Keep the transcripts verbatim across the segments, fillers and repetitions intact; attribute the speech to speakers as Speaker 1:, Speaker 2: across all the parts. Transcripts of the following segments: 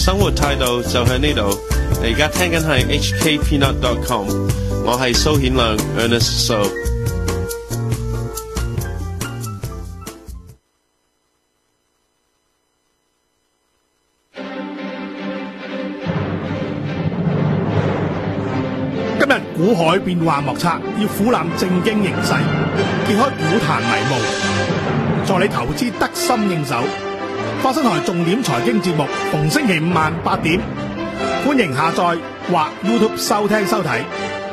Speaker 1: 生活態度就喺呢度。你而家聽緊係 H K Peanut dot com， 我係蘇顯亮 Ernest So。
Speaker 2: 今日股海變幻莫測，要俯瞰正經形勢，揭開股壇迷霧，助你投資得心應手。花生台重點財經節目，逢星期五晚八點，歡迎下載或 YouTube 收聽收睇。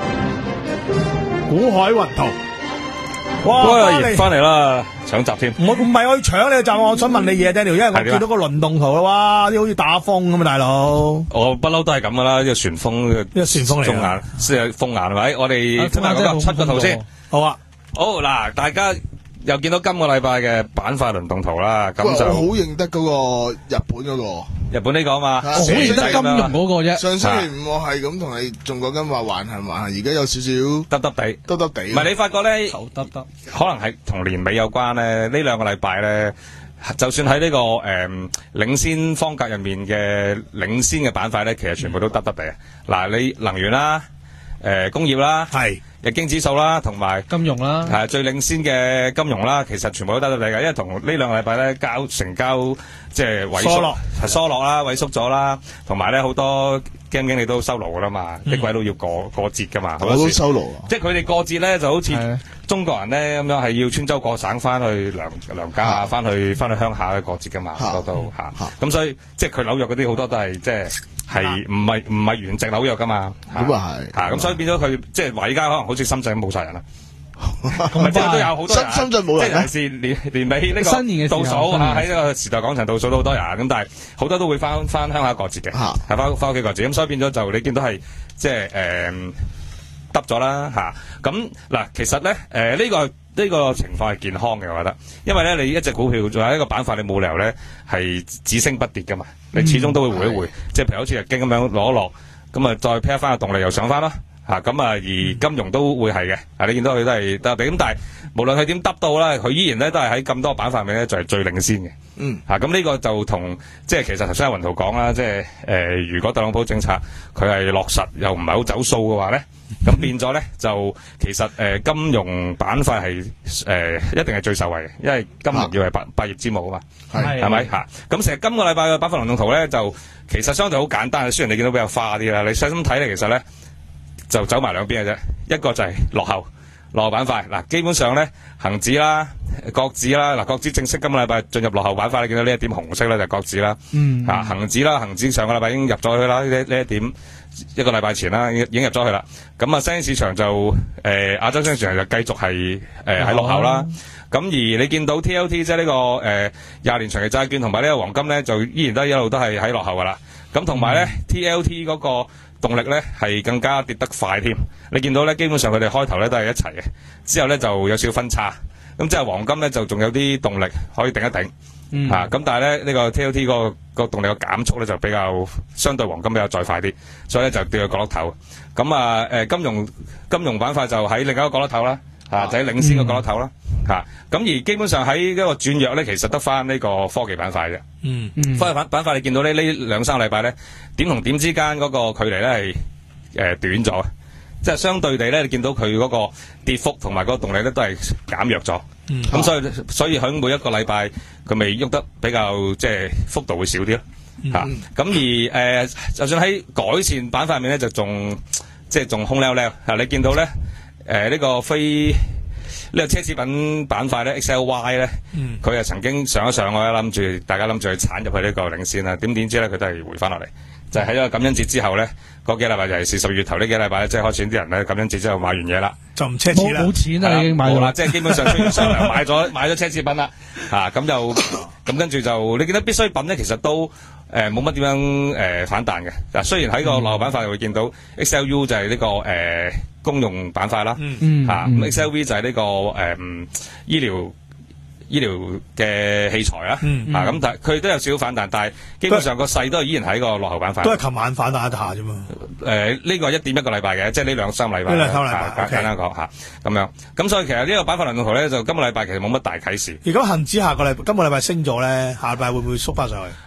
Speaker 2: 股海雲圖，哇！
Speaker 3: 翻嚟啦，搶集添。
Speaker 2: 我唔係我要搶你嘅集，我想問你嘢，Daniel，因為我見到個輪動圖啦，哇！啲好似打風咁啊，大佬。
Speaker 3: 我不嬲都係咁噶啦，呢個旋風，呢
Speaker 2: 個旋風嚟。
Speaker 3: 中眼，即係風眼係咪？我哋睇下嗰個七個圖先。
Speaker 2: 好啊。好
Speaker 3: 嗱，大家又見到今個禮拜嘅板塊輪動圖啦，咁就
Speaker 4: 我好認得嗰個日本嗰個，
Speaker 3: 日本呢個啊嘛，
Speaker 5: 我好認得金融嗰個啫。
Speaker 4: 上星期五我係咁同你中過金話橫行橫行，而家有少少
Speaker 3: 耷耷地，
Speaker 4: 耷耷地。
Speaker 3: 唔係你發覺咧，
Speaker 5: 頭耷耷，
Speaker 3: 可能係同年尾有關咧。呢兩個禮拜咧，就算喺呢個誒領先方格入面嘅領先嘅板塊咧，其實全部都耷耷地啊！嗱，你能源啦，誒工業啦，
Speaker 2: 係。
Speaker 3: 日經指數啦，同埋
Speaker 5: 金融啦，
Speaker 3: 係最領先嘅金融啦，其實全部都得得嚟嘅，因為同呢兩個禮拜咧交成交即係萎縮，係疏落啦，萎縮咗啦，同埋咧好多基金經理都收爐噶啦嘛，啲鬼佬要過過節噶嘛，
Speaker 4: 我都收爐啊！
Speaker 3: 即係佢哋過節咧就好似中國人咧咁樣係要穿州過省翻去娘娘家啊，翻去翻去鄉下去過節噶嘛，好多都嚇，咁所以即係佢紐約嗰啲好多都係即係。係唔係唔係原籍紐約噶嘛？
Speaker 4: 咁啊係，
Speaker 3: 嚇咁所以變咗佢即係話而家可能好似深圳冇晒人啦，咁即係都有好多人。
Speaker 4: 深圳冇人，
Speaker 3: 即係尤其是年年尾呢個
Speaker 5: 新年嘅
Speaker 3: 倒數嚇，喺呢個時代廣場倒數都好多人，咁但係好多都會翻翻鄉下過節嘅，係翻翻屋企過節，咁所以變咗就你見到係即係誒耷咗啦嚇。咁嗱，其實咧誒呢個。呢個情況係健康嘅，我覺得，因為咧你一隻股票仲有一個板塊，你冇理由咧係只升不跌噶嘛，你始終都會回一回，即係譬如好似日經咁樣攞一落，咁啊再 pair 翻個動力又上翻啦，嚇咁啊而金融都會係嘅，啊你見到佢都係得地，咁但係無論佢點得到啦，佢依然咧都係喺咁多板塊入面咧就係最領先嘅，嗯，嚇咁呢個就同即係其實頭先阿雲圖講啦，即係誒如果特朗普政策佢係落實又唔係好走數嘅話咧。咁變咗咧，就其實誒、呃、金融板塊係誒一定係最受惠嘅，因為金融要係百百業之母啊嘛，係係咪嚇？咁成日今個禮拜嘅板塊輪動圖咧，就其實相對好簡單，雖然你見到比較花啲啦，你細心睇咧，其實咧就走埋兩邊嘅啫，一個就係落後落後板塊嗱，基本上咧恒指啦、國指啦，嗱國指正式今個禮拜進入落後板塊，你見到呢一點紅色咧就係國指啦，嗯啊恒指啦，恒指上個禮拜已經入咗去啦，呢呢一點。一個禮拜前啦，已經入咗去啦。咁啊，新興市場就誒、呃、亞洲新興市場就繼續係誒喺落後啦。咁、嗯、而你見到 T L T 即係呢個誒廿、呃、年長期債券同埋呢個黃金咧，就依然都一路都係喺落後噶啦。咁同埋咧 T L T 嗰個動力咧係更加跌得快添。你見到咧，基本上佢哋開頭咧都係一齊嘅，之後咧就有少少分叉。咁即係黃金咧就仲有啲動力可以頂一頂。嗯，吓咁、啊，但係咧呢、這個 T L T 個個動力個減速咧就比較相對黃金比較再快啲，所以咧就掉去角落頭。咁啊，誒、呃，金融金融板塊就喺另一個角落頭啦，吓、啊、就喺領先個角落頭啦，吓、嗯。咁、啊、而基本上喺呢個轉弱咧，其實得翻呢個科技板塊啫。嗯嗯，科技板板塊你見到呢呢兩三個禮拜咧，點同點之間嗰個距離咧係誒短咗。即係相對地咧，你見到佢嗰個跌幅同埋嗰個動力咧都係減弱咗。咁、嗯、所以所以喺每一個禮拜佢咪喐得比較即係幅度會少啲咯。嚇、嗯，咁、啊、而誒、呃，就算喺改善板塊面咧，就仲即係仲空溜溜嚇。你見到咧誒呢、呃這個非呢、這個奢侈品板塊咧 X L Y 咧，佢係、嗯、曾經上一上，我諗住大家諗住去鏟入去呢個領先啦。點點知咧佢都係回翻落嚟。就喺個感恩節之後咧，嗰幾禮拜尤其是十月頭呢幾禮拜咧，即係開始啲人咧感恩節之後買完嘢啦，
Speaker 2: 就唔奢侈啦，
Speaker 5: 冇錢啦，已經買咗啦，
Speaker 3: 即係基本上商商量買咗買咗奢侈品啦，嚇咁就咁跟住就你見到必需品咧，其實都誒冇乜點樣誒、呃、反彈嘅嗱。雖然喺個落後板塊會見到 X L U 就係呢、這個誒、呃、公用板塊啦，嚇咁、嗯啊嗯、X L V 就係呢、這個誒、呃、醫療。醫療嘅器材啦，嗯嗯、啊咁但係佢都有少少反彈，但係基本上個勢都係依然喺個落後板塊。
Speaker 2: 都係琴晚反彈一下啫嘛。
Speaker 3: 誒、呃，呢、這個一點一個禮拜嘅，即係呢兩三禮拜。呢兩三禮拜，簡單講吓，咁樣。咁所以其實呢個板塊輪動圖咧，就今個禮拜其實冇乜大啟示。
Speaker 2: 如果恒指下個禮，今個禮拜升咗咧，下禮拜會唔會縮翻上去？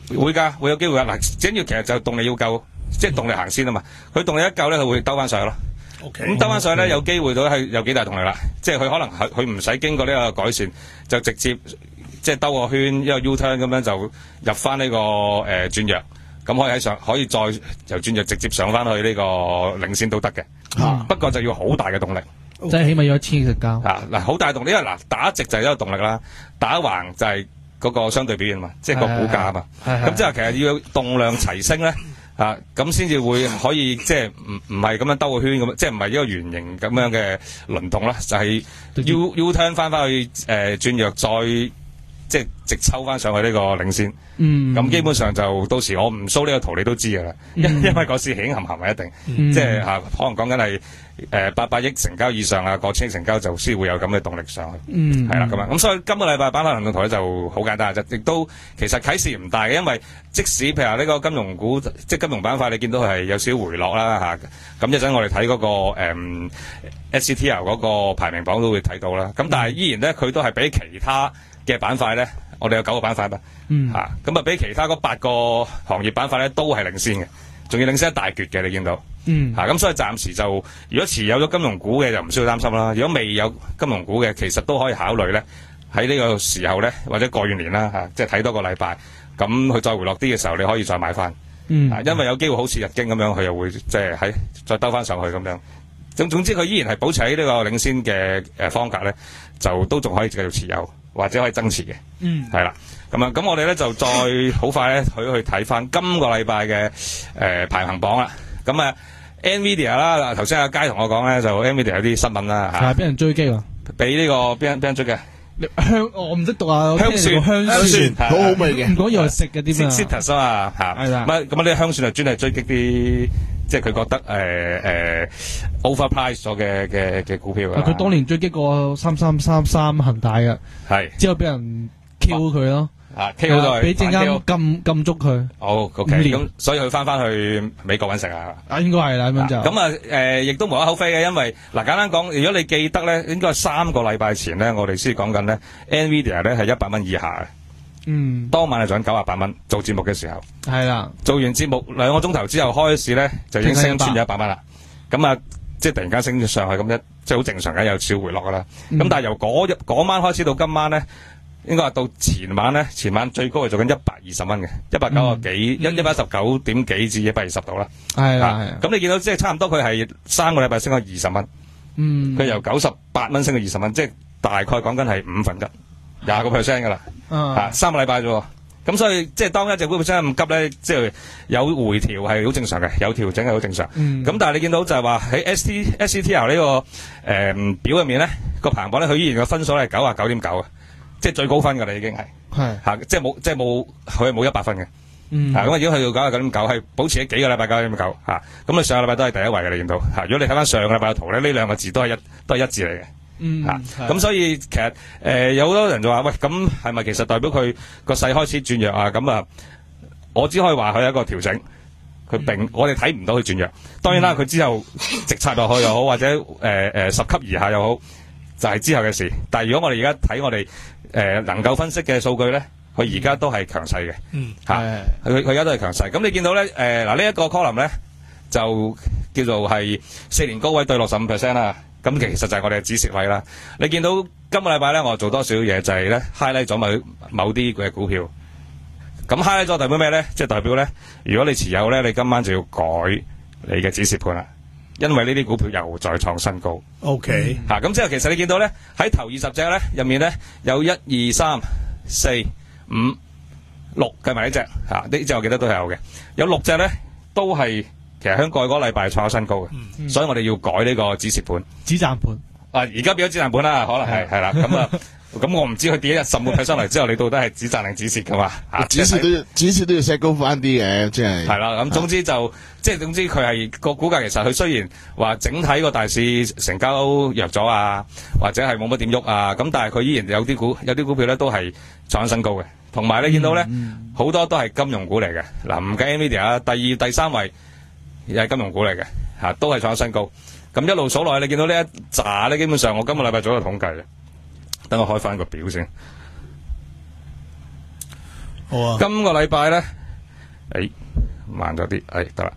Speaker 3: 會㗎，會有機會㗎。嗱，主要其實就動力要夠，即係動力行先啊嘛。佢動力一夠咧，佢會兜翻上去咯。咁兜翻上去咧，有機會到係有幾大動力啦。即係佢可能佢佢唔使經過呢個改善，就直接即係兜個圈一個 U turn 咁樣就入翻呢個誒轉弱，咁可以喺上可以再由轉弱直接上翻去呢個領先都得嘅。嗯、不過就要好大嘅動力，
Speaker 5: 即係起碼要一千成交。
Speaker 3: 啊嗱，好大動力，因為嗱打直就係一個動力啦，打橫就係嗰個相對表現嘛，即係個股價啊嘛。咁即係其實要動量齊升咧。啊，咁先至會可以即係唔唔係咁樣兜個圈咁，即係唔係一個圓形咁樣嘅輪動啦，就係、是、U U turn 翻翻去誒轉弱，再即係直抽翻上去呢個領先。嗯，咁基本上就到時我唔 show 呢個圖你都知噶啦，因、嗯、因為個市起冚冚係一定，嗯、即係嚇可能講緊係誒八百億成交以上啊，過千億成交就先會有咁嘅動力上去。嗯，係啦咁啊，咁所以今個禮拜板塊行動圖咧就好簡單啫，亦都其實啟示唔大嘅，因為即使譬如話呢個金融股，即係金融板塊，你見到係有少少回落啦嚇。咁一陣我哋睇嗰個誒 S C T L 嗰個排名榜都會睇到啦。咁但係依然咧，佢都係比其他嘅板塊咧。我哋有九個板塊嘛，嗯，吓咁啊，比其他嗰八個行業板塊咧都係領先嘅，仲要領先一大橛嘅，你見到，嗯，吓咁、啊、所以暫時就如果持有咗金融股嘅就唔需要擔心啦。如果未有金融股嘅，其實都可以考慮咧喺呢個時候咧，或者過完年啦吓、啊，即係睇多個禮拜，咁佢再回落啲嘅時候，你可以再買翻，嗯、啊，因為有機會好似日經咁樣，佢又會即係喺再兜翻上去咁樣。總總之佢依然係保持喺呢個領先嘅誒方格咧，就都仲可以繼續持有。或者可以增持嘅，嗯，係啦，咁啊，咁我哋咧就再好快咧去去睇翻今個禮拜嘅誒排行榜啦。咁啊 ，Nvidia 啦，頭先阿佳同我講咧，就 Nvidia 有啲新聞啦嚇，係俾人追擊啊，俾呢個邊人邊人追嘅香，我唔識讀啊，香蒜香蒜，好好味嘅，唔講以為食嘅啲咩 citrus 啊嚇，係啦，咁啊咁啊啲香蒜係專係追擊啲。即係佢覺得誒誒、呃呃、overprice 咗嘅嘅嘅股票啊！佢當年追擊過三三三三恒大嘅，係之後俾人 Q 佢咯，啊 Q 咗，俾證監禁禁足佢。好 OK，咁所以佢翻翻去美國揾食啊！啊應該係啦咁樣就咁啊誒，亦都無可厚非嘅，因為嗱、啊、簡單講，如果你記得咧，應該係三個禮拜前咧，我哋先講緊咧 Nvidia 咧係一百蚊以下嘅。嗯，當晚係賺九十八蚊做節目嘅時候，係啦，做完節目兩個鐘頭之後開市咧就已經升穿咗一百蚊啦。咁啊，即係突然間升咗上去咁一，即係好正常嘅，有少回落噶啦。咁、嗯、但係由嗰日嗰晚開始到今晚咧，應該話到前晚咧，前晚最高係做緊一百二十蚊嘅，一百九十幾，一一百一十九點幾至一百二十度啦。係啦，係。咁你見到即係差唔多佢係三個禮拜升咗二十蚊。嗯，佢由九十八蚊升到二十蚊，即係大概講緊係五分一。廿個 percent 噶啦，啊三個禮拜啫，咁所以即係當一隻股票升咁急咧，即係有回調係好正常嘅，有調整係好正常。咁、嗯、但係你見到就係話喺 S T S C T L 呢、這個誒、呃、表入面咧，個排行榜咧，佢依然個分數咧係九啊九點九啊，即係最高分噶啦已經係，係吓即係冇即係冇佢係冇一百分嘅。嗯，咁啊，如果去到九啊九點九，係保持咗幾個禮拜九點九，吓咁你上個禮拜都係第一位嘅，你見到吓。如果你睇翻上個禮拜嘅圖咧，呢兩個字都係一都係一致嚟嘅。嗯，吓咁、啊、所以其實誒、呃、有好多人就話喂，咁係咪其實代表佢個勢開始轉弱啊？咁啊，我只可以話佢係一個調整，佢並、嗯、我哋睇唔到佢轉弱。當然啦，佢、嗯、之後直插落去又好，或者誒誒、呃、十級以下又好，就係、是、之後嘅事。但係如果我哋而家睇我哋誒、呃、能夠分析嘅數據咧，佢而家都係強勢嘅。嗯，吓佢佢而家都係強勢。咁你見到咧誒嗱呢一個 column 咧就叫做係四年高位對六十五 percent 啦。咁其實就係我哋嘅止蝕位啦。你見到今個禮拜咧，我做多少嘢就係咧 highlight 咗某某啲嘅股票。咁 highlight 咗代表咩咧？即係代表咧，如果你持有咧，你今晚就要改你嘅止蝕盤啦，因為呢啲股票又再創新高。OK，吓咁之後，其實你見到咧喺頭二十隻咧入面咧有一二三四五六計埋呢隻吓，呢隻我記得都係有嘅。有六隻咧都係。其實香港嗰個禮拜創咗新高嘅，嗯、所以我哋要改呢個止蝕盤、止賺盤。啊，而家變咗止賺盤啦，可能係係啦。咁啊，咁我唔知佢跌一十五 percent 嚟之後，你到底係止賺定止蝕噶嘛？啊，止蝕都要止蝕都要 set 高翻啲嘅，即係。係啦，咁總之就即係總之佢係個股價，其實佢雖然話整體個大市成交弱咗啊，或者係冇乜點喐啊，咁但係佢依然有啲股有啲股票咧都係創新高嘅，同埋你見到咧好、嗯嗯、多都係金融股嚟嘅。嗱，唔計 Nvidia 啊，第二、第三位。又係金融股嚟嘅，吓、啊、都係創新高。咁一路數落去，你見到呢一紮咧，基本上我今個禮拜做一個統計嘅。等我開翻個表先。
Speaker 2: 好啊。
Speaker 3: 今個禮拜咧，誒慢咗啲，誒得啦。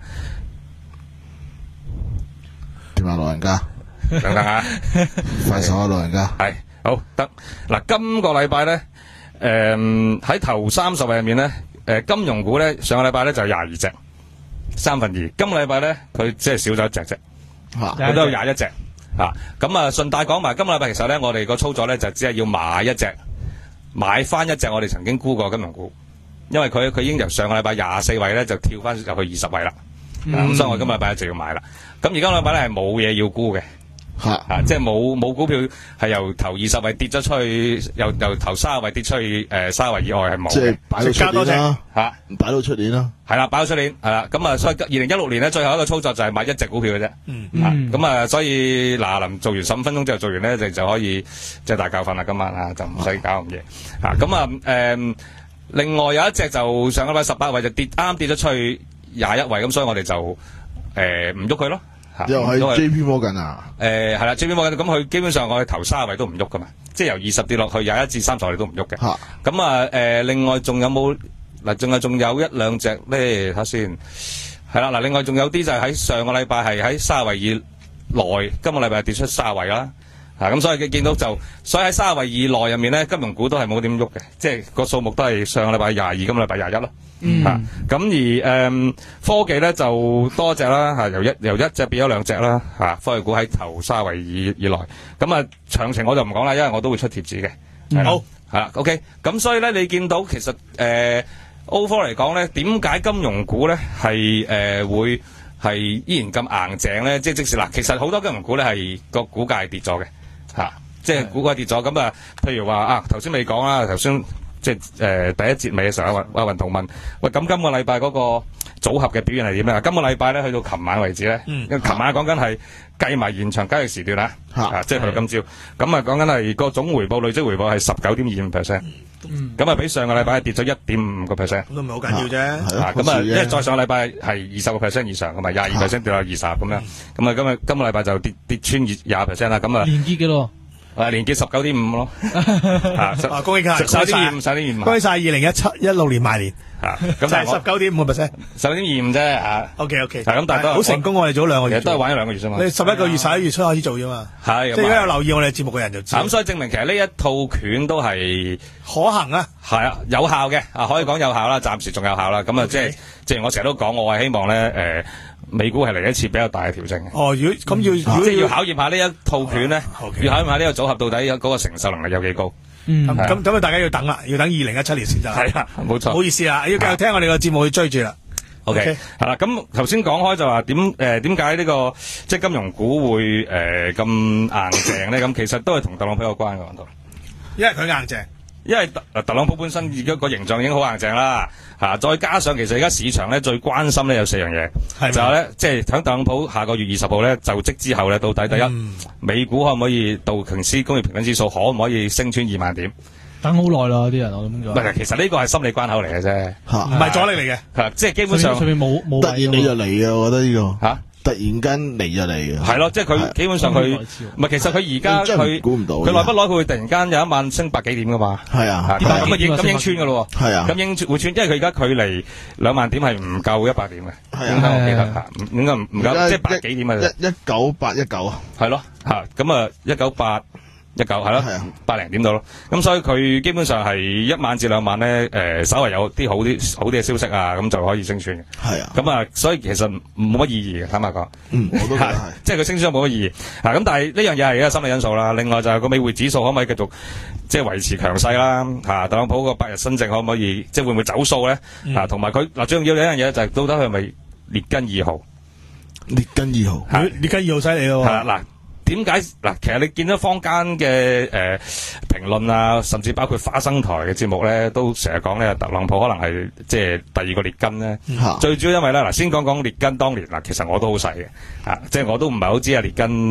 Speaker 4: 點啊，老人家？
Speaker 3: 等等啊，
Speaker 4: 快手啊，老人家。
Speaker 3: 係好得嗱，今個禮拜咧，誒喺頭三十位入面咧，誒金融股咧上個禮拜咧就廿二隻，三分二。今個禮拜咧佢即係少咗一隻啫，佢都有廿一隻。啊，咁啊，順帶講埋，今個禮拜其實咧，我哋個操作咧就只係要買一隻，買翻一隻我哋曾經沽過金融股，因為佢佢已經由上個禮拜廿四位咧就跳翻入去二十位啦，咁、嗯啊、所以我今個禮拜就要買啦。咁而家個禮拜咧係冇嘢要沽嘅。吓、啊啊，即係冇冇股票係由頭二十位跌咗出去，由由頭三十位跌出去，誒三十位以外係冇嘅。即係
Speaker 4: 擺到出年啦，
Speaker 3: 吓，擺
Speaker 4: 到出年啦。
Speaker 3: 係啦，擺到出年係啦。咁啊，所以二零一六年咧，最後一個操作就係買一隻股票嘅啫。嗯嗯。咁啊，所以嗱，臨做完十五分鐘之後做完咧，就就可以即係大覺瞓啦。今晚啊，就唔使搞咁夜。吓，咁啊，誒、嗯，另外有一隻就上個禮拜十八位就跌，啱跌咗出去廿一位，咁所以我哋就誒唔喐佢咯。
Speaker 4: 又係 J P Morgan 啊？
Speaker 3: 誒係啦 ，J P Morgan 咁佢基本上我哋頭三十位都唔喐噶嘛，即係由二十跌落去廿一至三十我哋都唔喐嘅。咁啊誒，另外仲有冇嗱？仲有仲有一兩隻咧？睇下先。係啦嗱，另外仲有啲就係喺上個禮拜係喺三十位以內，今個禮拜跌出三十位啦。啊咁，所以佢見到就，所以喺三十位以內入面咧，金融股都係冇點喐嘅，即係個數目都係上個禮拜廿二，今個禮拜廿一咯。嗯，吓、啊、咁而誒、嗯、科技咧就多隻啦，吓、啊、由一由一隻變咗兩隻啦，吓、啊、科技股喺頭三位以以內，咁啊詳情我就唔講啦，因為我都會出貼紙嘅。
Speaker 2: 嗯、好
Speaker 3: 係啦 ，OK， 咁所以咧你見到其實誒 overall 嚟講咧，點解金融股咧係誒會係依然咁硬淨咧？即係即使嗱，其實好多金融股咧係個股價係跌咗嘅，吓、啊、即係股價跌咗，咁啊譬如話啊頭先未講啦，頭先。即係誒、呃、第一節尾嘅時候，阿阿雲圖問：喂，咁今個禮拜嗰個組合嘅表現係點咧？今個禮拜咧去到琴晚為止咧，嗯、因為琴晚講緊係計埋延長交易時段啦，啊，啊即係去到今朝，咁啊講緊係個總回報累積回報係十九點二五 percent，咁啊比上個禮拜係跌咗一點五個 percent，咁
Speaker 2: 都唔係好緊要啫。
Speaker 3: 咁啊，因為再上個禮拜係二十個 percent 以上，咁啊廿二 percent 跌到二十咁樣，咁啊今日今個禮拜就跌跌穿二廿 percent 啦，咁啊連結嘅咯。誒，連結十九點五咯，啊，
Speaker 2: 恭喜晒，
Speaker 3: 十九點二五，十九點二五，
Speaker 2: 恭喜晒，二零一七一六年賣年，
Speaker 3: 啊，
Speaker 2: 咁就係十九點五個 percent，十九點
Speaker 3: 二五啫，啊
Speaker 2: ，OK OK，
Speaker 3: 咁但係都
Speaker 2: 好成功，我哋做咗兩個月，
Speaker 3: 都係玩咗兩個月啫嘛，
Speaker 2: 你十一個月、十一月初開始做啫嘛，係，即係如果有留意我哋節目嘅人就知，
Speaker 3: 咁所以證明其實呢一套拳都係
Speaker 2: 可行啊，
Speaker 3: 係啊，有效嘅，啊，可以講有效啦，暫時仲有效啦，咁啊，即係，正如我成日都講，我係希望咧，誒。美股係嚟一次比較大嘅調整嘅。哦，如果咁要，如果要考驗下呢一套拳咧，要考驗下呢個組合到底有嗰個承受能力有幾高。嗯，咁咁咁啊，大家要等啦，要等二零一七年先得。係啊，冇錯。唔好意思啊，要繼續聽我哋個節目去追住啦。OK，係啦。咁頭先講開就話點誒點解呢個即係金融股會誒咁硬淨咧？咁其實都係同特朗普有關嘅，講到。因為佢硬淨。因為特特朗普本身而家個形象已經好硬淨啦，吓、啊，再加上其實而家市場咧最關心咧有四樣嘢，就係咧即係喺特朗普下個月二十號咧就職之後咧，到底第一、嗯、美股可唔可以道瓊斯工業平均指數可唔可以升穿二萬點？等好耐啦，啲人我諗咗。唔係，其實呢個係心理關口嚟嘅啫，唔係阻力嚟嘅，係即係基本上上面冇冇。突然你就嚟嘅，我覺得呢、這個吓。啊突然間嚟咗嚟嘅，係咯，即係佢基本上佢唔係，其實佢而家佢估唔到，佢耐不耐佢會突然間有一晚升百幾點噶嘛，係啊，咁啊應咁應穿噶咯，係啊，咁應會穿，因為佢而家距離兩萬點係唔夠一百點嘅，應該我記得吓，應該唔唔夠，即係百幾點啊，一一九八一九啊，係咯吓，咁啊一九八。一嚿係咯，百零點到咯，咁所以佢基本上係一晚至兩晚咧，誒，稍為有啲好啲好啲嘅消息啊，咁就可以升穿嘅。係啊，咁啊，所以其實冇乜意義嘅，坦白講。嗯，我都覺得係，即係佢升穿冇乜意義。啊，咁但係呢樣嘢係一個心理因素啦。另外就係個美匯指數可唔可以繼續即係維持強勢啦？吓，特朗普個百日新政可唔可以即係會唔會走數咧？啊，同埋佢嗱最重要嘅一樣嘢就係到底佢係咪列根二號？列根二號，列根二號犀利咯。係啦，嗱。點解嗱？其實你見到坊間嘅誒評論啊，甚至包括花生台嘅節目咧，都成日講咧，特朗普可能係即係第二個列根咧。嗯、最主要因為咧，嗱先講講列根當年嗱，其實我都好細嘅嚇，即係我都唔係好知啊列根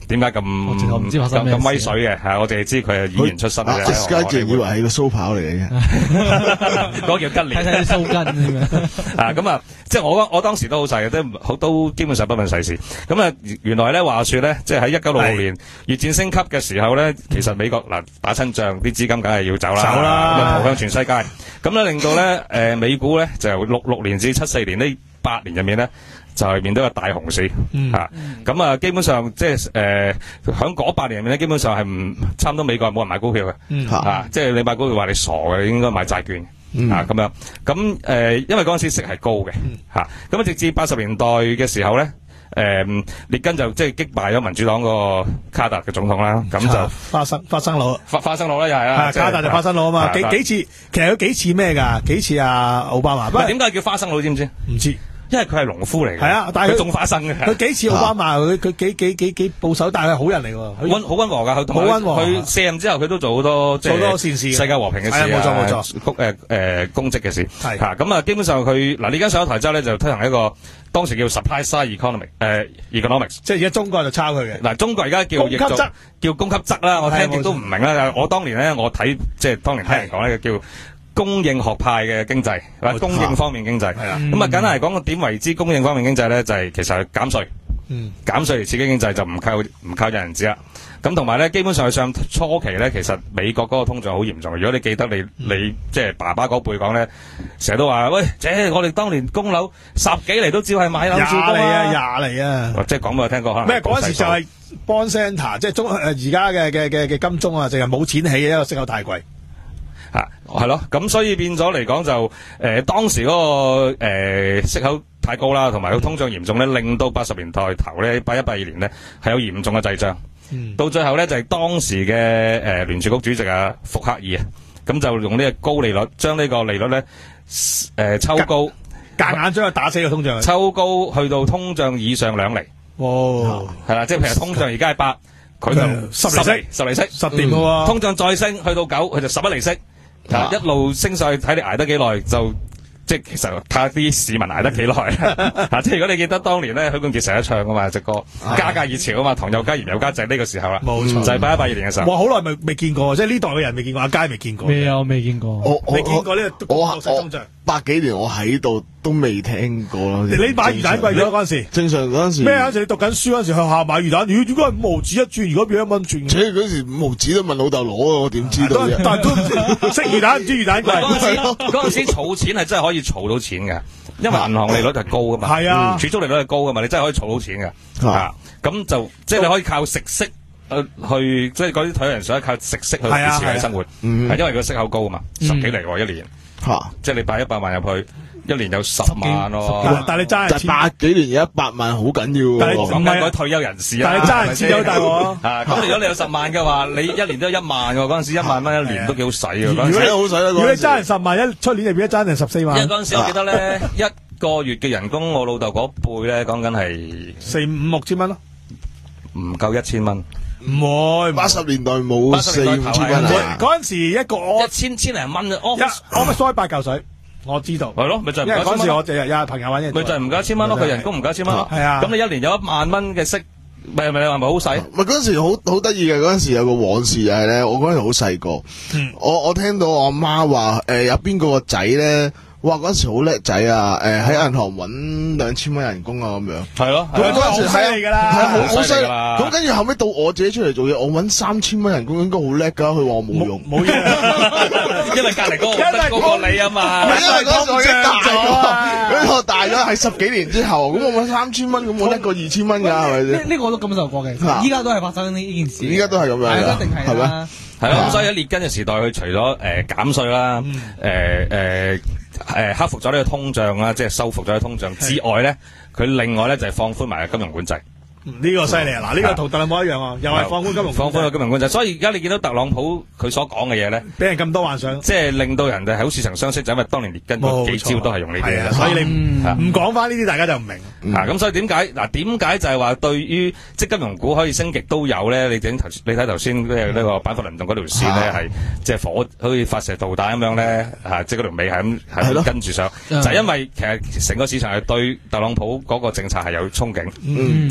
Speaker 3: 點解咁
Speaker 5: 唔知發生咩
Speaker 3: 咁威水嘅？係我哋知佢係演員出身嘅。
Speaker 4: 而家仲以為係個蘇跑嚟嘅啫，
Speaker 3: 嗰個叫吉列。
Speaker 5: 睇睇啲鬚根咁樣。
Speaker 3: 啊，咁啊，即係我我當時都好細嘅，都好都基本上不問世事。咁啊，原來咧話說咧，即係喺一九六六年越戰升級嘅時候咧，其實美國嗱打親仗，啲資金梗係要走啦，
Speaker 2: 走啦，
Speaker 3: 咁投向全世界。咁咧令到咧誒美股咧就由六六年至七四年呢八年入面咧。就係面對個大熊市，嚇咁啊！基本上即係誒，喺嗰八年入面咧，基本上係唔差唔多美國係冇人買股票嘅，嚇！即係你買股票話你傻嘅，你應該買債券，嚇咁樣。咁誒，因為嗰陣時息係高嘅，嚇咁啊！直至八十年代嘅時候咧，誒列根就即係擊敗咗民主黨個卡特嘅總統啦，咁就
Speaker 2: 花生花生佬，
Speaker 3: 花花生佬啦又係啦，
Speaker 2: 卡特就花生佬啊嘛，幾幾次其實有幾次咩㗎？幾次啊奧巴馬？
Speaker 3: 唔係點解叫花生佬知唔知？
Speaker 2: 唔知。
Speaker 3: 因為佢係農夫嚟嘅，
Speaker 2: 係啊，但係
Speaker 3: 佢種花生嘅。
Speaker 2: 佢幾次奧巴馬，佢佢幾幾幾幾保守，但係好人嚟喎。
Speaker 3: 溫好溫和㗎，佢
Speaker 2: 好溫和。
Speaker 3: 佢卸任之後，佢都做好多即係
Speaker 2: 好多善事，
Speaker 3: 世界和平嘅事啊，
Speaker 2: 冇錯冇錯，
Speaker 3: 公誒誒公職嘅事。
Speaker 2: 係
Speaker 3: 嚇咁啊，基本上佢嗱呢間上咗台之後咧，就推行一個當時叫 supply side economic 誒 economics，
Speaker 2: 即係而家中國就抄佢嘅。
Speaker 3: 嗱，中國而家叫
Speaker 2: 供給側，
Speaker 3: 叫供給側啦。我聽極都唔明啦。我當年咧，我睇即係當年聽人講咧，叫供應學派嘅經濟，或者供應方面經濟，咁啊，簡單嚟講，點為之供應方面經濟咧？就係其實係減稅，減稅嚟刺激經濟就唔靠唔靠印銀紙啦。咁同埋咧，基本上上初期咧，其實美國嗰個通脹好嚴重。如果你記得你你即係爸爸嗰輩講咧，成日都話喂，姐，我哋當年供樓十幾厘都照係買樓照供
Speaker 2: 啊，廿厘啊，
Speaker 3: 即係講俾我聽過可能。
Speaker 2: 咩嗰陣時就係 Bond Center，即係中誒而家嘅嘅嘅嘅金鐘啊，淨係冇錢起嘅，因為息口太貴。
Speaker 3: 啊，係咯，咁所以變咗嚟講就誒、呃、當時嗰、那個誒、呃、息口太高啦，同埋個通脹嚴重咧，令到八十年代頭咧，八一八二年咧係有嚴重嘅滯脹，嗯、到最後咧就係、是、當時嘅誒聯儲局主席啊福克爾啊，咁就用呢個高利率將呢個利率咧誒、呃、抽高，
Speaker 2: 夾硬將佢打死個通脹，
Speaker 3: 抽高去到通脹以上兩厘，
Speaker 2: 哇，
Speaker 3: 係啦，即係譬如通脹而家係八，佢就十厘息，十厘息，
Speaker 2: 十點嘅喎，
Speaker 3: 通脹再升去到九，佢就十一厘息。啊、一路升上去睇你捱得幾耐，就即係其實睇下啲市民捱得幾耐啊！即係如果你記得當年咧，許冠傑成日唱噶嘛隻歌，加價熱潮啊嘛，糖又加鹽又加，就係呢個時候啦。冇錯，就係八一八二年嘅時候。
Speaker 2: 我好耐未未見過，即係呢代嘅人未見過，阿佳未見過。
Speaker 5: 未啊，我未見過。
Speaker 2: 我未見過呢個我我
Speaker 4: 百幾年我喺度都未聽過咯。
Speaker 2: 你買魚蛋貴咗嗰陣時？
Speaker 4: 正常嗰陣時
Speaker 2: 咩啊？嗰陣時你讀緊書嗰陣時，向下買魚蛋，如果如果係五毫子一轉，如果變一蚊轉。
Speaker 4: 且嗰陣時五毫子都問老豆攞啊，我點知道啫？
Speaker 2: 但係都識魚蛋，唔知魚蛋貴。
Speaker 3: 嗰陣時嗰陣時儲錢係真係可以儲到錢嘅，因為銀行利率係高噶嘛。係啊，儲蓄利率係高噶嘛，你真係可以儲到錢嘅。啊，咁就即係你可以靠食息去，即係嗰啲退休人士可以靠食息去維持佢嘅生活。係因為個息口高啊嘛，十幾厘喎一年。吓，即係你擺一百萬入去，一年有十萬咯。
Speaker 2: 但係你揸
Speaker 4: 就百幾年有一百萬，好緊要。
Speaker 3: 但係講緊嗰啲退休人士啊。
Speaker 2: 但係你揸人錢好大喎。
Speaker 3: 啊，咁如果你有十萬嘅話，你一年都有一萬喎。嗰陣時一萬蚊一年都幾好使嘅。
Speaker 2: 如果你好使啦，如果你揸人十萬，一出年就變咗揸人十四萬。
Speaker 3: 因為嗰陣時我記得咧，一個月嘅人工，我老豆嗰輩咧講緊係
Speaker 2: 四五六千蚊咯，
Speaker 3: 唔夠一千蚊。
Speaker 2: 唔會，
Speaker 4: 八十年代冇四五千蚊啊！
Speaker 2: 嗰陣時一個
Speaker 3: 一千千零蚊啊，
Speaker 2: 我我咪收八嚿水，我知道。
Speaker 3: 係咯，咪就係唔夠一千蚊。因為
Speaker 2: 嗰陣時我就有朋友揾嘢，
Speaker 3: 咪就係唔夠一千蚊咯，佢人工唔夠一千蚊咯。係啊，咁你一年有一萬蚊嘅息，咪咪係咪好使？
Speaker 4: 咪嗰陣時好好得意嘅，嗰陣時有個往事就係咧，我嗰陣時好細個，我我聽到我阿媽話誒有邊個個仔咧。哇！嗰陣時好叻仔啊！誒喺銀行揾兩千蚊人工啊咁樣。係咯，咁嗰陣時係
Speaker 2: 犀利㗎啦，
Speaker 4: 係好好犀利。咁跟住後尾到我自己出嚟做嘢，我揾三千蚊人工應該好叻㗎。佢話我冇用，
Speaker 2: 冇嘢，
Speaker 3: 因為隔離嗰個高過你啊嘛。
Speaker 4: 因為嗰陣時我已經大咗，嗰陣我大咗係十幾年之後，咁我揾三千蚊，咁我叻過二千蚊㗎，係咪先？
Speaker 5: 呢呢個我都感受過嘅，依家都係發生呢件事。
Speaker 4: 依家都係咁樣，
Speaker 5: 係一定係啦。
Speaker 3: 係啦，咁所以喺列根嘅時代，佢除咗誒減稅啦，誒誒誒克服咗呢個通脹啦，即係收復咗呢個通脹之外咧，佢另外咧就係放寬埋金融管制。
Speaker 2: 呢個犀利啊！嗱，呢個同特朗普一樣啊，又係放寬金融，
Speaker 3: 放寬咗金融管制。所以而家你見到特朗普佢所講嘅嘢咧，
Speaker 2: 俾人咁多幻想，
Speaker 3: 即係令到人哋好似曾相識，就因為當年列根嗰幾招都係用呢啲。
Speaker 2: 所以你唔講翻呢啲，大家就唔明。
Speaker 3: 啊，咁所以點解嗱？點解就係話對於即係金融股可以升極都有咧？你整頭你睇頭先呢呢個板塊輪動嗰條線咧，係即係火好似發射導彈咁樣咧，嚇！即係嗰條尾係咁係咁跟住上，就係因為其實成個市場係對特朗普嗰個政策係有憧憬，即係就算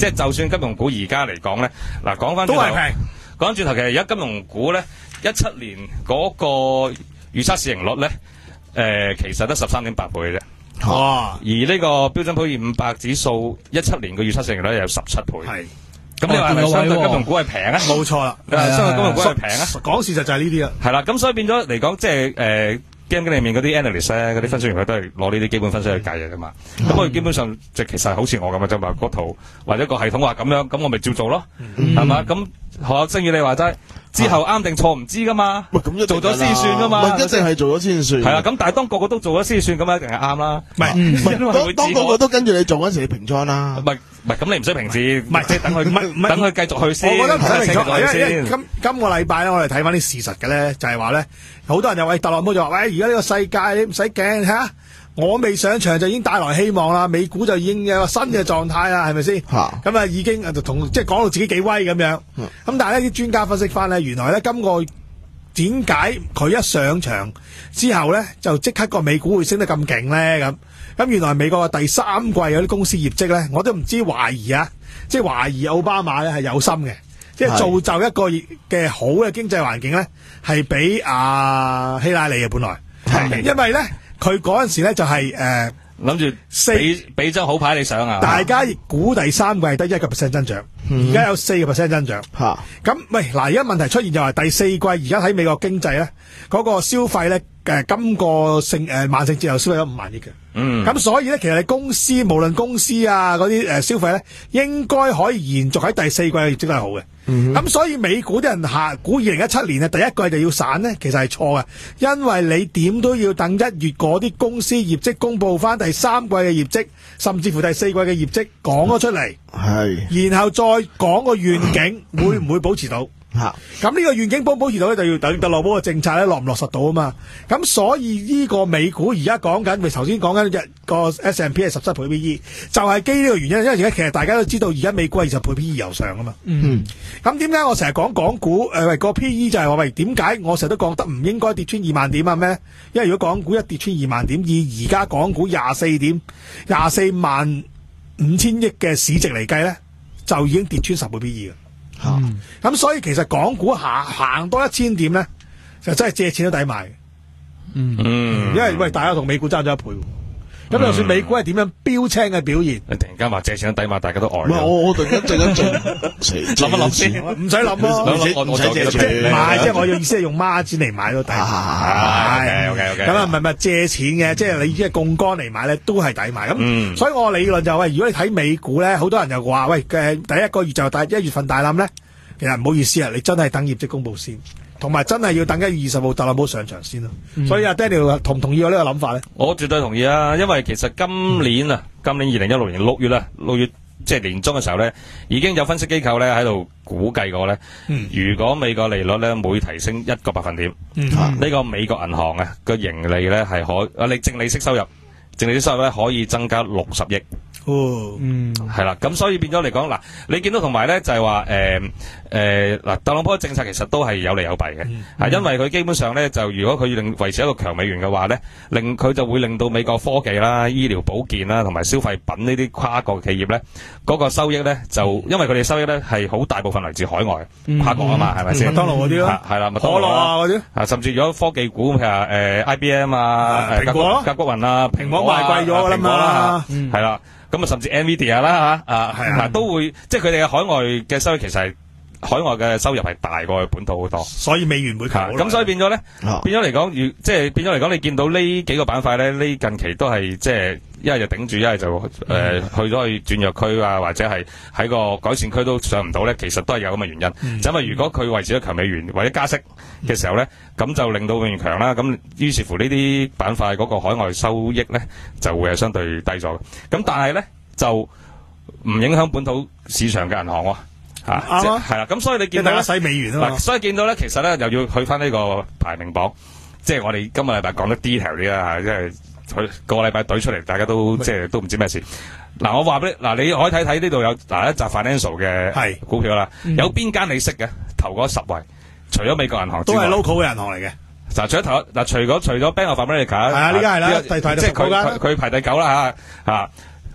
Speaker 3: 算金融股而家嚟講咧，嗱講翻
Speaker 2: 都係平。
Speaker 3: 講翻轉頭，其實而家金融股咧，一七年嗰個預測市盈率咧，誒、呃、其實得十三點八倍嘅啫。
Speaker 2: 哦，
Speaker 3: 而呢個標準普爾五百指數一七年嘅預測市盈率有十七倍。
Speaker 2: 係。
Speaker 3: 咁你話係咪相對金融股係平啊？
Speaker 2: 冇錯啦，
Speaker 3: 相對金融股係平啊？
Speaker 2: 講事實就係呢啲啦。
Speaker 3: 係啦，咁所以變咗嚟講，即係誒。基金經理面嗰啲 analyst 咧，嗰啲分析員佢都係攞呢啲基本分析去計嘅啫嘛。咁我、嗯、基本上即係其實好似我咁嘅啫嘛，個圖或者個系統話咁樣，咁我咪照做咯，係嘛、嗯？咁學正如你話齋，之後啱定錯唔知噶嘛。喂，咁做咗先算噶嘛。
Speaker 4: 唔一定係做咗先算。
Speaker 3: 係啊，咁但係當個個都做咗先算，咁一定係啱啦。
Speaker 2: 唔係，唔
Speaker 4: 係當個個都跟住你做嗰陣時，你平倉啦。
Speaker 3: 唔係唔係，咁你唔使平字，唔係即係等佢，等佢繼續去先。
Speaker 2: 我覺得唔使平倉，因為因為
Speaker 3: 先
Speaker 2: 今今個禮拜咧，我哋睇翻啲事實嘅咧，就係話咧，好多人就話特朗普就話，喂，而家呢個世界你唔使驚嚇，我未上場就已經帶來希望啦，美股就已經有個新嘅狀態啦，係咪先？咁啊已經就同即係講到自己幾威咁樣。咁、嗯、但係呢啲專家分析翻咧，原來咧今個點解佢一上場之後咧，就即刻個美股會升得咁勁咧？咁咁原來美國嘅第三季有啲公司業績咧，我都唔知懷疑啊，即係懷疑奧巴馬咧係有心嘅，即係造就一個嘅好嘅經濟環境咧，係俾阿希拉里嘅本來，因為咧佢嗰陣時咧就係誒
Speaker 3: 諗住俾俾張好牌你上啊，
Speaker 2: 大家估第三季係得一個 percent 增長，而家、嗯、有四個 percent 增長，吓咁喂嗱，而家問題出現就係第四季而家喺美國經濟咧嗰個消費咧誒今個聖誒萬聖節又消費咗五萬億嘅。嗯，咁所以咧，其實你公司無論公司啊嗰啲誒消費咧，應該可以延續喺第四季嘅業績都係好嘅。咁、嗯、所以美股啲人下估二零一七年咧第一季就要散咧，其實係錯嘅，因為你點都要等一月嗰啲公司業績公布翻第三季嘅業績，甚至乎第四季嘅業績講咗出嚟，係、嗯，然後再講個願景會唔會保持到。吓，咁呢個願景保唔保持到咧，就要等特朗普嘅政策咧落唔落實到啊嘛。咁所以呢個美股而家講緊，咪頭先講緊個 S and P 係十七倍 P E， 就係基於呢個原因。因為而家其實大家都知道，而家美股係二十倍 P E 由上啊嘛。嗯，咁點解我成日講港股誒喂個 P E 就係話喂點解我成日都覺得唔應該跌穿二萬點啊咩？因為如果港股一跌穿二萬點，以而家港股廿四點廿四萬五千億嘅市值嚟計咧，就已經跌穿十倍 P E 嘅。咁、嗯、所以其實港股行行多一千點咧，就真係借錢都抵買。嗯，因為喂大家同美股爭咗一倍，咁、嗯、就算美股係點樣標青嘅表現，
Speaker 3: 你突然間話借錢都抵買，大家都呆。
Speaker 4: 唔係我我突然間突然間諗一諗先，
Speaker 2: 唔使諗咯，
Speaker 4: 唔使借錢。
Speaker 2: 唔係，即係我嘅意思係用孖展嚟買都抵。
Speaker 3: 係 OK OK。
Speaker 2: 咁啊唔係唔係借錢嘅，即係你即係槓桿嚟買咧都係抵買。咁、嗯、所以我理論就係、是，如果你睇美股咧，好多人就話喂嘅第一個月就大一月份大冧咧。其實唔好意思啊，你真係等業績公布先，同埋真係要等一月二十號特朗普上場先咯。嗯、所以阿 Daniel 同唔同意我呢個諗法咧？
Speaker 3: 我絕對同意啊，因為其實今年啊，今年二零一六年六月啦，六月即係年中嘅時候咧，已經有分析機構咧喺度估計過咧，嗯、如果美國利率咧每提升一個百分點，呢、嗯啊呢個美國銀行啊個盈利咧係可啊，你淨利息收入，淨利息收入咧可以增加六十億。哦，嗯，係啦，咁所以變咗嚟講，嗱，你見到同埋咧就係話，誒，誒，嗱，特朗普嘅政策其實都係有利有弊嘅，係、嗯、因為佢基本上咧就如果佢要令維持一個強美元嘅話咧，令佢就會令到美國科技啦、醫療保健啦同埋消費品呢啲跨國企業咧，嗰、嗰個收益咧就因為佢哋收益咧係好大部分嚟自海外、嗯、跨國啊嘛，係咪先？麥當勞嗰啲咯，係啦，麥當勞啊嗰啲，啊，甚至如果科技股譬如誒 I B M 啊，誒甲骨甲骨文啊，蘋果賣貴咗噶啦嘛，係啦。咁啊，甚至 Nvidia 啦嚇，啊係啊，都會即係佢哋嘅海外嘅收入，其實係海外嘅收入係大過本土好多，
Speaker 2: 所以美元會強。
Speaker 3: 咁所以變咗咧，變咗嚟講，如即係變咗嚟講，你見到呢幾個板塊咧，呢近期都係即係一係就頂住，一係就誒、呃、去咗去轉弱區啊，或者係喺個改善區都上唔到咧，其實都係有咁嘅原因。嗯、就因為如果佢維持咗強美元或者加息嘅時候咧，咁、嗯、就令到美元強啦。咁於是乎呢啲板塊嗰個海外收益咧就會係相對低咗。咁但係咧就唔影響本土市場嘅銀行喎。吓，係啦，咁所以你見到咧，
Speaker 2: 使美元啊嘛，
Speaker 3: 所以見到咧，其實咧又要去翻呢個排名榜，即係我哋今個禮拜講得 detail 啲啦吓，即係佢個禮拜懟出嚟，大家都即係都唔知咩事。嗱，我話俾你，嗱，你可以睇睇呢度有嗱一集 financial 嘅股票啦，有邊間你識嘅頭嗰十位，除咗美國銀行之外，
Speaker 2: 都係 local 嘅銀行嚟嘅。
Speaker 3: 嗱，除咗頭嗱，除咗除咗 Bank of America，係
Speaker 2: 啊，呢家係啦，第第
Speaker 3: 即係佢佢排第九啦吓吓。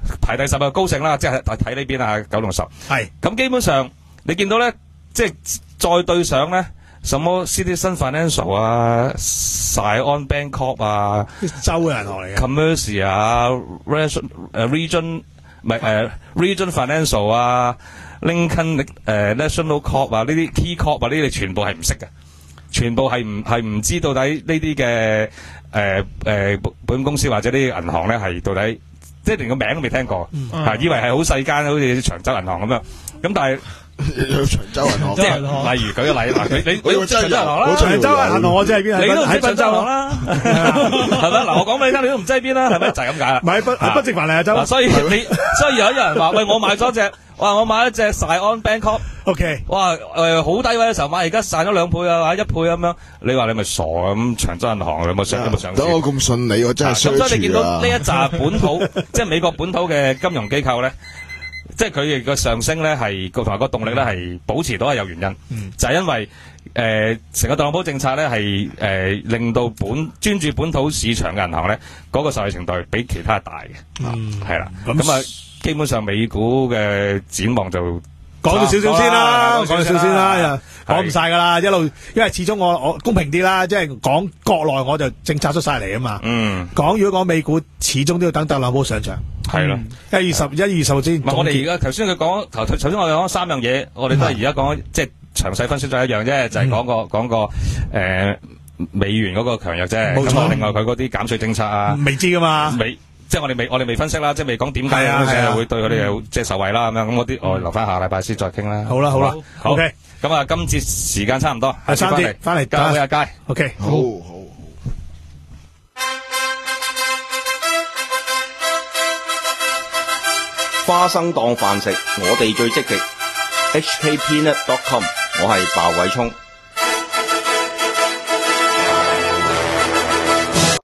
Speaker 3: 排第十嘅高盛啦，即係睇呢邊啊九龍十。
Speaker 2: 係
Speaker 3: 咁基本上你見到咧，即係再對上咧，什麼 Citizen Financial 啊、Siam Bancorp 啊、
Speaker 2: 州嘅銀行嚟嘅
Speaker 3: Commerce 啊、Region 誒 Region 唔係誒 Region Financial 啊、Lincoln 誒 National Corp 啊呢啲 Key Corp 啊呢啲，全部係唔識嘅，全部係唔係唔知到底呢啲嘅誒誒本公司或者呢啲銀行咧係到底，即係連個名都未聽過，嚇以為係好細間，好似長洲銀行咁樣，咁但係。
Speaker 4: 有長洲銀行，
Speaker 3: 即係例如舉個例嗱，你你你長洲銀行啦，
Speaker 2: 長洲銀行我知係邊，
Speaker 3: 你都唔
Speaker 2: 喺
Speaker 3: 知長洲銀行啦，係咪？嗱，我講俾你聽，你都唔知喺邊啦，係咪？就係咁解啦。
Speaker 2: 唔係不係不值凡嚟啊，周。
Speaker 3: 所以你所以有一人話：喂，我買咗隻，哇！我買一隻 Siam Bancorp，
Speaker 2: OK，
Speaker 3: 哇！誒好低位嘅時候買，而家賺咗兩倍啊，或者一倍咁樣。你話你咪傻啊？咁長洲銀行有冇上有冇上市？
Speaker 4: 等我咁順利，我真係
Speaker 3: 咁所以你見到呢一
Speaker 4: 一
Speaker 3: 紮本土，即係美國本土嘅金融機構咧。即係佢哋個上升咧，係個同埋個動力咧，係保持到係有原因，
Speaker 2: 嗯、就
Speaker 3: 係因為誒成、呃、個特朗普政策咧係誒令到本專注本土市場嘅銀行咧，嗰、那個受惠程度比其他大嘅，係啦、嗯。咁啊，基本上美股嘅展望就
Speaker 2: 講咗少少先啦，講咗少少先啦，講唔晒噶啦，一路因為始終我我公平啲啦，即係講國內我就政策出晒嚟啊嘛。嗯，講如果講美股，始終都要等特朗普上場。
Speaker 3: 係咯，
Speaker 2: 一月十一月十號先。
Speaker 3: 唔係我哋而家頭先佢講頭頭先我哋講三樣嘢，我哋都係而家講即係詳細分析咗一樣啫，就係、是、講個講個誒美元嗰個強弱啫。冇錯。另外佢嗰啲減稅政策啊，
Speaker 2: 未知噶嘛。
Speaker 3: 未即係我哋未我哋未分析啦，即係未講點解佢會對佢哋有即係受惠啦咁樣。咁嗰啲我留翻下禮拜先再傾啦。
Speaker 2: 好啦好啦 ，OK。
Speaker 3: 咁啊，今次時間差唔多，
Speaker 2: 下次翻嚟翻嚟
Speaker 3: 交俾阿佳。
Speaker 2: OK，
Speaker 4: 好好。
Speaker 6: 花生當飯食，我哋最積極。H K Peanut dot com， 我係鮑偉聰。